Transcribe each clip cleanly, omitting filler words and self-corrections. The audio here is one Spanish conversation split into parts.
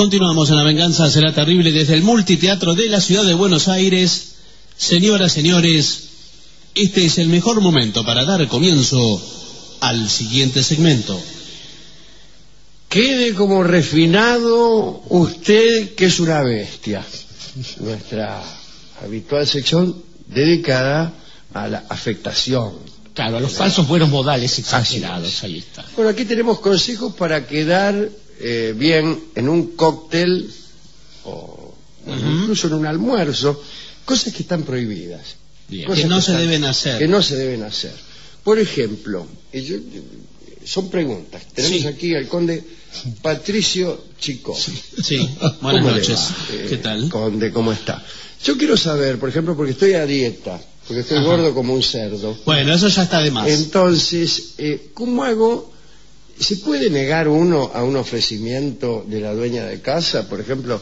Continuamos en La Venganza Será Terrible desde el Multiteatro de la Ciudad de Buenos Aires. Señoras, señores, este es el mejor momento para dar comienzo al siguiente segmento. Quede como refinado usted que es una bestia. Nuestra habitual sección dedicada a la afectación. Claro, a los falsos buenos modales exagerados. Ahí está. Bueno, aquí tenemos consejos para quedar bien en un cóctel o incluso en un almuerzo. Cosas que están prohibidas. Que no se deben hacer. Que no se deben hacer. Por ejemplo, son preguntas. Tenemos aquí al conde Patricio Chicó. Sí, buenas noches. ¿Qué tal? Conde, ¿cómo está? Yo quiero saber, por ejemplo, porque estoy a dieta, porque estoy gordo como un cerdo. Bueno, eso ya está de más. Entonces, ¿cómo hago? ¿Se puede negar uno a un ofrecimiento de la dueña de casa? Por ejemplo,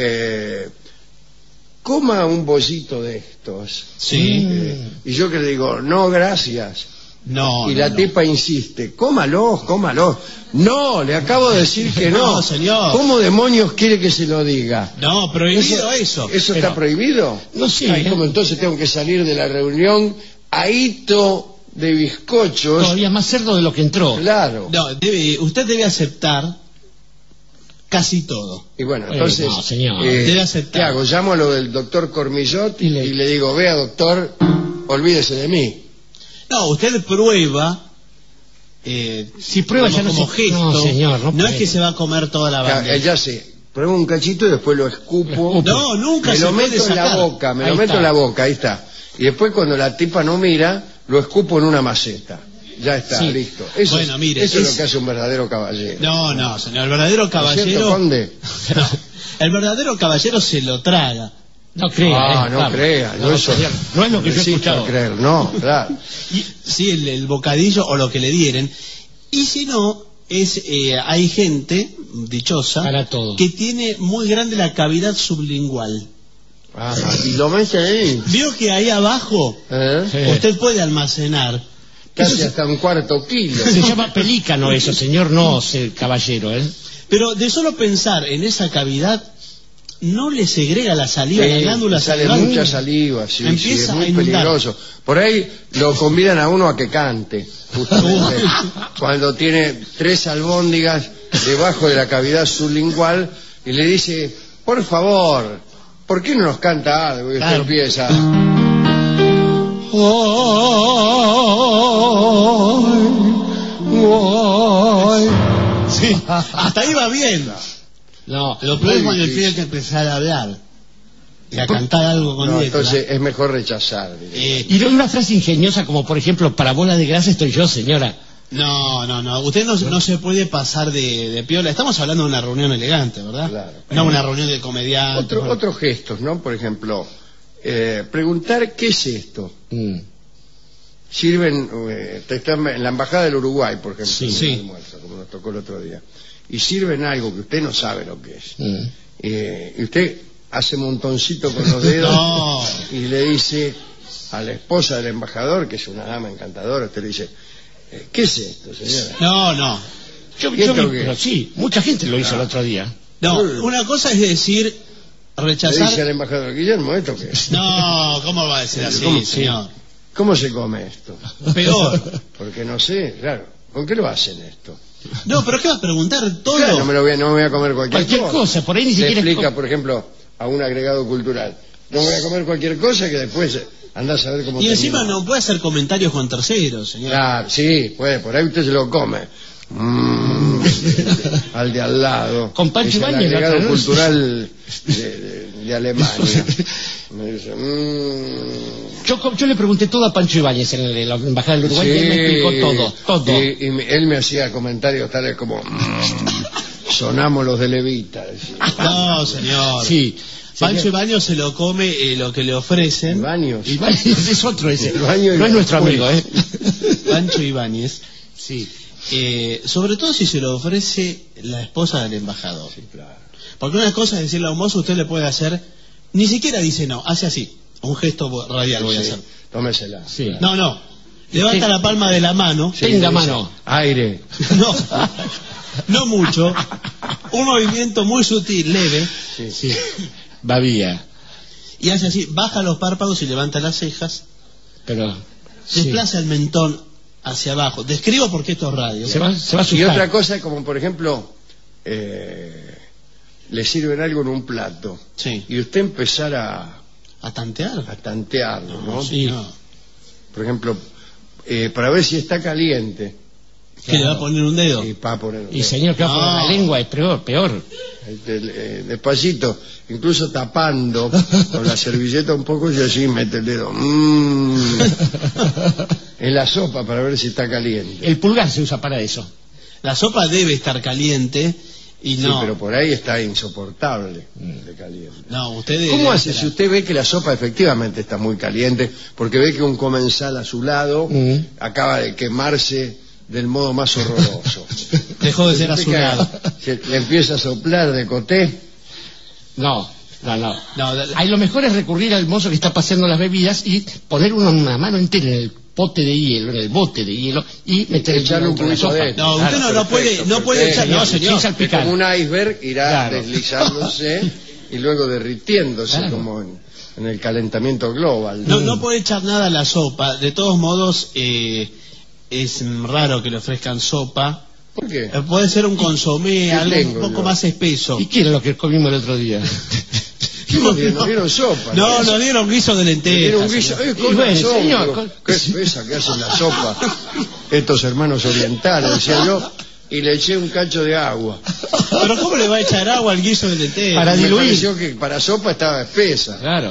coma un bollito de estos. Sí. Y yo que le digo, no, gracias. No. Y la tipa insiste, cómalos. No, le acabo de decir que no. No, señor. ¿Cómo demonios quiere que se lo diga? No, prohibido eso. ¿Eso está prohibido? No sé. Ay, ¿cómo entonces tengo que salir de la reunión ahito de bizcochos? Todavía más cerdo de lo que entró. Claro. No, usted debe aceptar casi todo. Y bueno, entonces, no, señor. Debe aceptar. ¿qué hago? Llamo a lo del doctor Cormillot y le digo, vea doctor, olvídese de mí. No, usted prueba. Si prueba ya no como se... gesto. No, señor, no es que se va a comer toda la bandeja. Ya sé, pruebo un cachito y después lo escupo. No, nunca me se lo puede meto en la sacar. boca, me Ahí lo meto está. en la boca, ahí está. Y después cuando la tipa no mira, lo escupo en una maceta. Ya está, Sí. listo. Eso, Bueno, mire, eso es lo que hace un verdadero caballero. No, señor, el verdadero ¿No es caballero. cierto, conde? No, el verdadero caballero se lo traga. No crea. No claro. crea. No, eso, señor, no es lo que yo he resisto escuchado. a creer, no, claro. Sí, el bocadillo o lo que le dieren. Y si no, hay gente dichosa Para todo. que tiene muy grande la cavidad sublingual. Y lo mete ahí. ¿Vio que ahí abajo Sí. usted puede almacenar? Casi hasta un cuarto kilo. Se llama pelícano eso, señor, no caballero, ¿eh? Pero de solo pensar en esa cavidad, no le segrega la saliva, la glándula sale salival. mucha saliva, sí, Empieza es a muy inundar. peligroso. Por ahí lo convidan a uno a que cante, justamente, cuando tiene 3 albóndigas debajo de la cavidad sublingual y le dice, por favor, ¿por qué no nos canta algo? Y usted Claro. empieza. Sí, hasta ahí va bien. No, Lo peor es cuando tiene que empezar a hablar y a cantar algo con No, letra. entonces es mejor rechazar. diría. y no una frase ingeniosa como, por ejemplo, para bola de grasa estoy yo, señora. No. Usted no se puede pasar de piola. Estamos hablando de una reunión elegante, ¿verdad? Claro. No una reunión de comediantes. Otros gestos, ¿no? Por ejemplo, preguntar qué es esto. Sirven, están en la embajada del Uruguay, por ejemplo, Sí. en Sí. un almuerzo, como nos tocó el otro día, y sirven algo que usted no sabe lo que es. Y usted hace montoncito con los dedos No. y le dice a la esposa del embajador, que es una dama encantadora, usted le dice, ¿qué es esto, señora? No. Yo ¿Y esto qué pero es? sí, mucha gente lo hizo el otro día. No, una cosa es decir, Le dice al rechazar. embajador, Guillermo, ¿esto qué es? No, ¿cómo va a decir así, ¿Cómo? señor? ¿Cómo se come esto? Peor. Porque no sé, claro, ¿con qué lo hacen esto? No, pero ¿qué va a preguntar todo? Claro, no me voy a comer cualquier cosa, por ahí ni Se siquiera... explica, por ejemplo, a un agregado cultural. No voy a comer cualquier cosa que después andás a ver cómo Y encima termina. no puede hacer comentarios con terceros, señor. Claro, sí, puede, por ahí usted se lo come. Al de al lado. Con Pancho Es el Ibáñez, la agregado otra vez. cultural de Alemania. Me dice, Yo le pregunté todo a Pancho Ibáñez en la embajada del Uruguay y él me explicó todo. Y él me hacía comentarios tales como, sonamos los de Levita. Decía. No, señor. Sí. Pancho Ibáñez se lo come lo que le ofrecen. Baños. Ibáñez es otro ese. El baño y No es la nuestro escuela. amigo, ¿eh? Pancho Ibáñez. Sí. Sobre todo si se lo ofrece la esposa del embajador. Sí, claro. Porque una cosa es decirle a un mozo, usted le puede hacer, ni siquiera dice no, hace así, un gesto radial voy a hacer. Tómesela. Sí. No, levanta la palma de la mano. Sí, Tenga dice, mano. Aire. No, no mucho, un movimiento muy sutil, leve, Sí. Babía. y hace así, baja los párpados y levanta las cejas, Pero... sí. desplaza el mentón hacia abajo. Describo porque esto es radio. Se va a Y asustar. otra cosa, como por ejemplo, le sirven algo en un plato. Sí. Y usted empezar a tantear. tantearlo, ¿no? Sí. No. Por ejemplo, para ver si está caliente. ¿Que le va a poner un dedo? Y para poner un Y dedo. señor, que va a poner No. la lengua, es peor. Despacito, incluso tapando con la servilleta un poco y así mete el dedo. En la sopa para ver si está caliente. El pulgar se usa para eso. La sopa debe estar caliente y Sí, no. pero por ahí está insoportable de caliente. No, usted ¿Cómo hace si usted ve que la sopa efectivamente está muy caliente? Porque ve que un comensal a su lado acaba de quemarse del modo más horroroso. dejó de ser Usted azulado? le empieza a soplar de coté. No. No, Ahí lo mejor es recurrir al mozo que está paseando las bebidas y poner una mano entera en el pote de hielo, en el bote de hielo, y meter el Echarle hielo un dentro de la poquito sopa. adentro. No, usted Claro, no puede, perfecto, no puede echar, perfecto. no señor. Sin salpicar. Como un iceberg irá Claro. deslizándose y luego derritiéndose Claro. como en el calentamiento global. No puede echar nada a la sopa. De todos modos, es raro que le ofrezcan sopa. ¿Por qué? Puede ser un consomé, ¿Qué algo un tengo poco yo? más espeso. ¿Y qué era lo que comimos el otro día? Nos dieron sopa. No, nos dieron guiso de lentejas. Dieron un guiso. señor. Con bueno, razón, señor, digo, con- qué espesa que hacen la sopa estos hermanos orientales, decía yo, y le eché un cacho de agua. Pero ¿cómo le va a echar agua al guiso de lentejas? Para Me diluir. pareció que para sopa estaba espesa. Claro.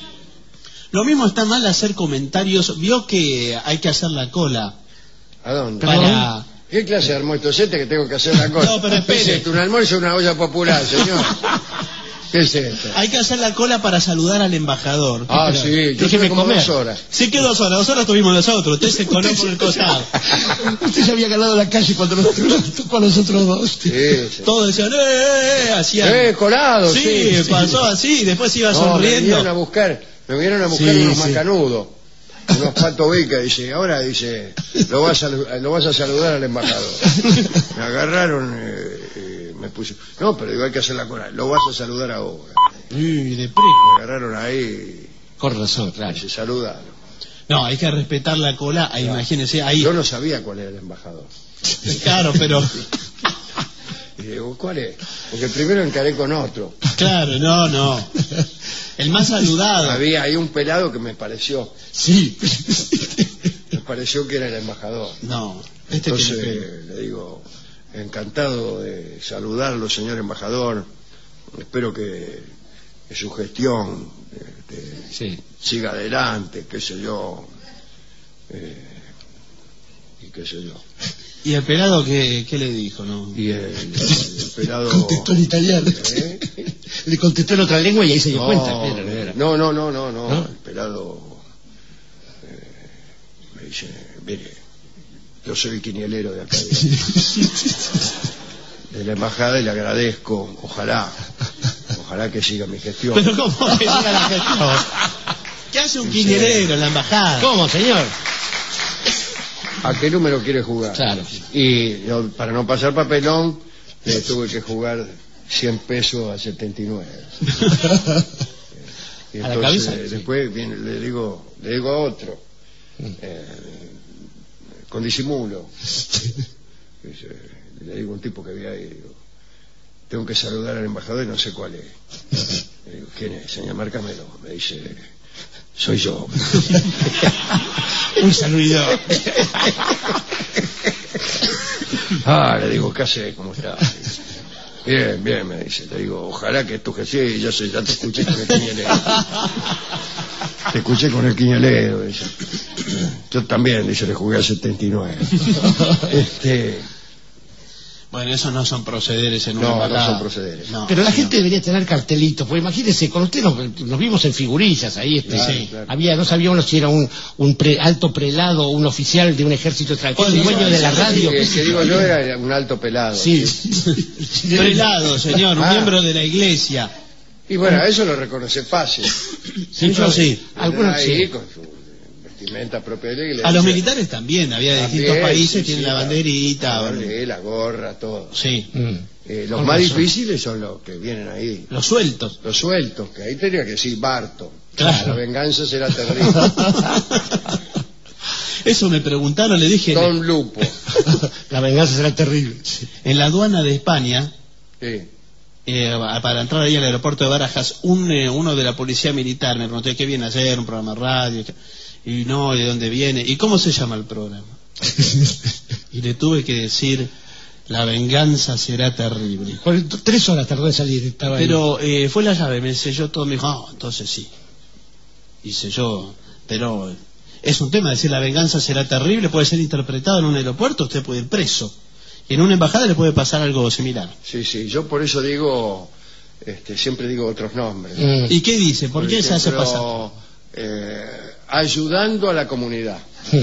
Lo mismo está mal hacer comentarios. Vio que hay que hacer la cola ¿A dónde? para... ¿Qué clase de almuerzo es este que tengo que hacer la cosa? No, pero espere. ¿Qué es esto? ¿Un almuerzo o una olla popular, señor? ¿Qué es esto? Hay que hacer la cola para saludar al embajador. Ah, sí, yo déjeme tuve como comer. 2 horas. Sí que 2 horas tuvimos nosotros. Usted se coló por el costado. Usted se había ganado la calle cuando nos tocó a nosotros dos. Sí, sí. Todos decían, hacían... Colado, Sí, pasó así, después iba No, me sonriendo. vinieron a buscar Sí, unos sí. macanudos, unos pato bica, dice, ahora dice, lo vas a saludar al embajador. Me agarraron, me puse, no, pero digo, hay que hacer la cola, lo vas a saludar ahora. Uy, de Me preco. agarraron ahí Con razón, claro. y se saludaron. No, hay que respetar la cola. Ahí, imagínese, ahí. Yo no sabía cuál era el embajador. Claro, pero... Y digo, ¿cuál es? Porque primero encaré con otro. Claro, no. El más saludado. Había ahí un pelado que me pareció Sí. que era el embajador. No, este tiene pelo. Entonces le digo, encantado de saludarlo, señor embajador. Espero que su gestión Sí. siga adelante, qué sé yo. Y qué sé yo. ¿Y el pelado qué le dijo, no? Y el pelado... Contestó en italiano. ¿Eh? Le contestó en otra lengua y ahí se dio cuenta. No, ¿No? el pelado me dice, mire, yo soy el quinielero de acá de la embajada y le agradezco, ojalá que siga mi gestión. Pero ¿cómo que siga la gestión? ¿Qué hace un quinielero en la embajada? ¿Cómo, señor? ¿A qué número quiere jugar? Claro. Y yo, para no pasar papelón, le tuve que jugar 100 pesos a 79. Y ¿A la entonces, cabeza? Sí. después viene, le digo a otro, con disimulo. Le digo a un tipo que había ahí, digo, tengo que saludar al embajador y no sé cuál es. Le digo, ¿quién es? Señor, márcamelo. Me dice, soy yo. Un saludidor. Le digo, ¿qué haces? ¿Cómo estás? Bien, me dice. Le digo, ojalá que tu jefe, sí, ya te escuché con el quiñelero. Te escuché con el quiñelero, dice. Yo también, dice, le jugué a 79. Bueno, esos no son procederes en una No, no embajada. son procederes. No, Pero la señor. gente debería tener cartelitos, porque imagínense, con usted nos vimos en figurillas ahí, Claro, sí. claro. No sabíamos si era un alto prelado, un oficial de un ejército extranjero, un dueño de la radio. El que digo yo era un alto pelado. Sí. Prelado, señor, un Ah. miembro de la iglesia. Y bueno, eso lo reconoce fácil. Sí, yo sí. Algunos ahí sí. con su vestimenta propia de la iglesia. A los militares también, había de distintos También, países, sí, tienen sí, la banderita. la gorra, todo. Sí, Los Con más razón. difíciles son los que vienen ahí. los sueltos. Los sueltos, que ahí tendría que decir Barto. Claro. La venganza será terrible. Eso me preguntaron, le dije, Don Lupo. La venganza será terrible. Sí. en la aduana de España, Sí. para entrar ahí al aeropuerto de Barajas, uno de la policía militar me preguntó qué viene a hacer, un programa de radio, y no, ¿de dónde viene? ¿Y cómo se llama el programa? Y le tuve que decir, la venganza será terrible. 3 horas tardó en salir. Estaba ahí. Pero fue la llave, me selló todo, me dijo, entonces sí. Y selló, pero es un tema, decir la venganza será terrible, puede ser interpretado en un aeropuerto, usted puede ir preso. Y en una embajada le puede pasar algo similar. Sí, sí, yo por eso digo, siempre digo otros nombres. ¿Y qué dice? ¿Por qué se hace pasar? Ayudando a la comunidad.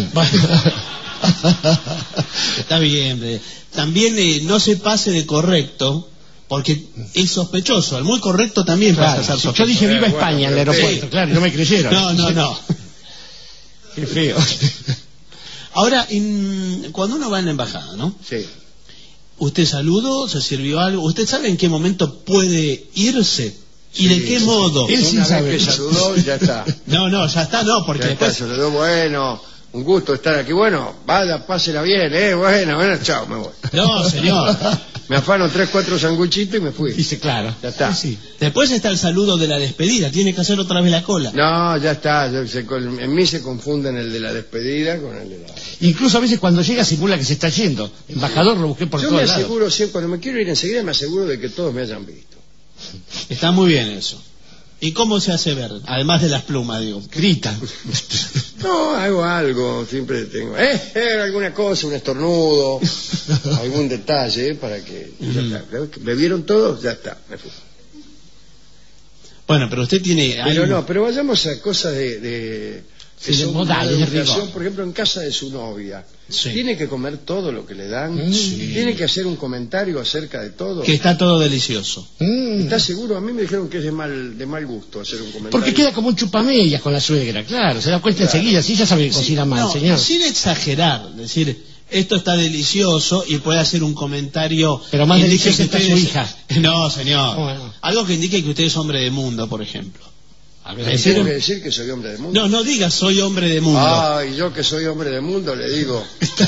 Está bien. También no se pase de correcto, porque es sospechoso. El muy correcto también Claro, pasa a ser si sospechoso. yo dije viva Bueno, España en el pero aeropuerto, sí. claro, y no me creyeron. No. Qué feo. Ahora, cuando uno va en la embajada, ¿no? Sí. ¿Usted saludó? ¿Se sirvió algo? ¿Usted sabe en qué momento puede irse? ¿Y Sí, de qué modo? Él sí Una sabe. vez que saludó, ya está. No, ya está, no, porque Ya está, después... saludó, bueno, un gusto estar aquí. Bueno, vaya, pásela bien, bueno, chao, me voy. No, señor. Me afano 3, 4 sanguchitos y me fui. Dice, claro. Ya está. Sí. Después está el saludo de la despedida, tiene que hacer otra vez la cola. No, ya está. En mí se confunden el de la despedida con el de la... Incluso a veces cuando llega simula que se está yendo. Embajador lo busqué por Yo todos me lados. aseguro, siempre, cuando me quiero ir enseguida, me aseguro de que todos me hayan visto. Está muy bien eso. ¿Y cómo se hace ver? Además de las plumas, digo. Gritan. No, hago algo, siempre tengo... alguna cosa, un estornudo, algún detalle, para que... Ya está. ¿Me vieron todos? Ya está, me fui. Bueno, pero usted tiene... Pero vayamos a cosas que Sí, de son modales, una de rigor. educación. Por ejemplo, en casa de su novia, Sí. ¿tiene que comer todo lo que le dan? Sí. ¿Tiene que hacer un comentario acerca de todo? Que está todo delicioo. ¿Está seguro? A mí me dijeron que es de mal gusto hacer un comentario. Porque queda como un chupamedias con la suegra, claro. Se da cuenta enseguida. Sí, ya sabe que cocina mal, No, señor. sin exagerar, decir, esto está delicioso y puede hacer un comentario... Pero más que indique deliciosa que está su usted hija. No, señor. Bueno. Algo que indique que usted es hombre de mundo, por ejemplo. ¿Tengo que decir que soy hombre del mundo? No diga soy hombre de mundo. Y yo que soy hombre del mundo le digo,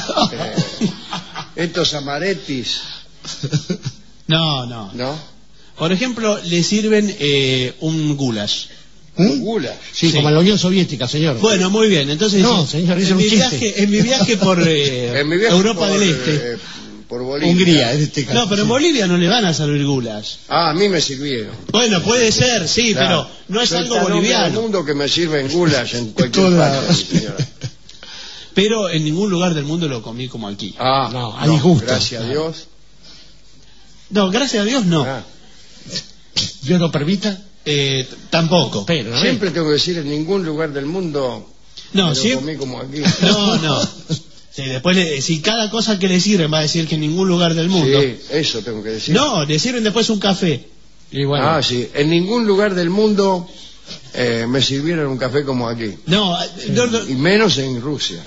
estos amaretis, No. ¿no? Por ejemplo, le sirven un goulash. Gula. Sí, Sí. como en la Unión Soviética, señor. Bueno, muy bien. Entonces, No, señor, ese era un chiste. en mi viaje por En mi viaje Europa por, del Este. por Bolivia. Hungría, en este caso. No, pero en Bolivia no le van a servir goulash. A mí me sirvieron. Bueno, puede ser, sí, Claro. pero no es Soy algo tan hombre del boliviano. mundo que me sirven gulas en cualquier Toda- parte, señora. Pero en ningún lugar del mundo lo comí como aquí. No, a disgusto. Gracias a Dios. No, gracias a Dios no. Ah, Dios lo permita, Tampoco. pero ¿no? siempre tengo que decir en ningún lugar del mundo No, me sí. lo comí como aquí. No. Sí, después, si cada cosa que le sirven va a decir que en ningún lugar del mundo. Sí, eso tengo que decir. No, le sirven después un café. Y bueno, Sí, en ningún lugar del mundo me sirvieron un café como aquí. No. Y menos en Rusia.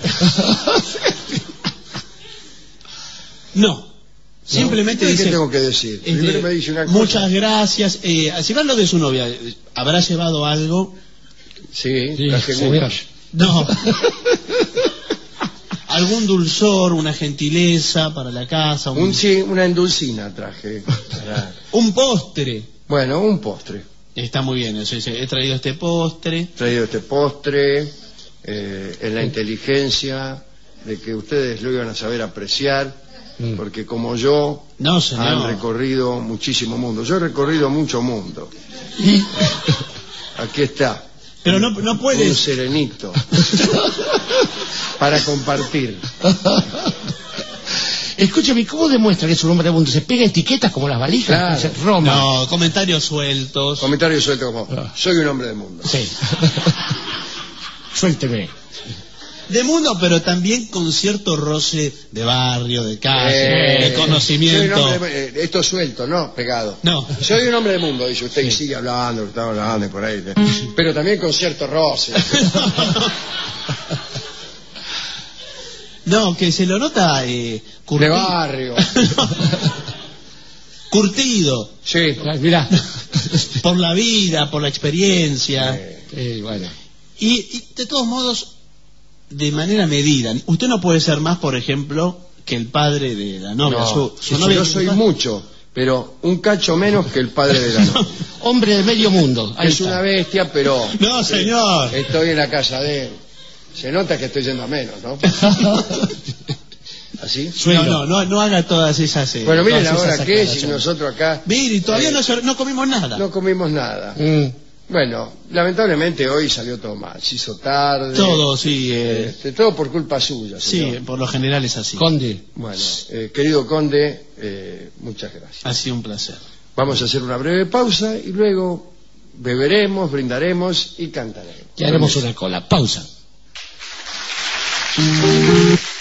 No. Simplemente ¿Qué dice... tengo que decir? Primero me dice una cosa. Muchas gracias. Si va lo de su novia, ¿habrá llevado algo? Sí, Sí, traje señor. muchas. No. ¿Algún dulzor, una gentileza para la casa? Una endulcina traje. Un postre. Bueno, un postre. Está muy bien eso. Dice, he traído este postre. He traído este postre en la inteligencia de que ustedes lo iban a saber apreciar, porque como yo No, señor. han recorrido muchísimo mundo. Yo he recorrido mucho mundo. y Aquí está. Pero no puede... Un serenito para compartir. escúcheme, ¿cómo demuestra que es un hombre de mundo? ¿Se pega etiquetas como las valijas? Claro. Dice, Roma. No, comentarios sueltos. Comentario suelto como, soy un hombre del mundo. Sí. Suélteme. De mundo, pero también con cierto roce de barrio, de calle, de Soy un conocimiento. hombre esto suelto, no pegado. No. Soy un hombre del mundo, dice usted, y sigue hablando, está hablando y por ahí. Pero también con cierto roce. No, que se lo nota De barrio. curtido Sí. Mirá. por la vida, por la experiencia. Bueno. Y de todos modos, de manera medida. Usted no puede ser más, por ejemplo, que el padre de la novia. No, Su novia, yo soy mucho, pero un cacho menos que el padre de la novia. Hombre de medio mundo. Ahí Es está. una bestia, pero... No, señor. Estoy en la casa de él. Se nota que estoy yendo a menos, ¿no? ¿Así? No haga todas esas... Bueno, miren todas ahora esas qué, si aclaraciones. nosotros acá... Mire, todavía no comimos nada. No comimos nada. Bueno, lamentablemente hoy salió todo mal. Se hizo tarde. Todo, sí. Todo por culpa suya, Sí, señor. por lo general es así. Conde. Bueno, querido conde, muchas gracias. Ha sido un placer. Vamos a hacer una breve pausa y luego beberemos, brindaremos y cantaremos. Ya haremos una cola. Pausa.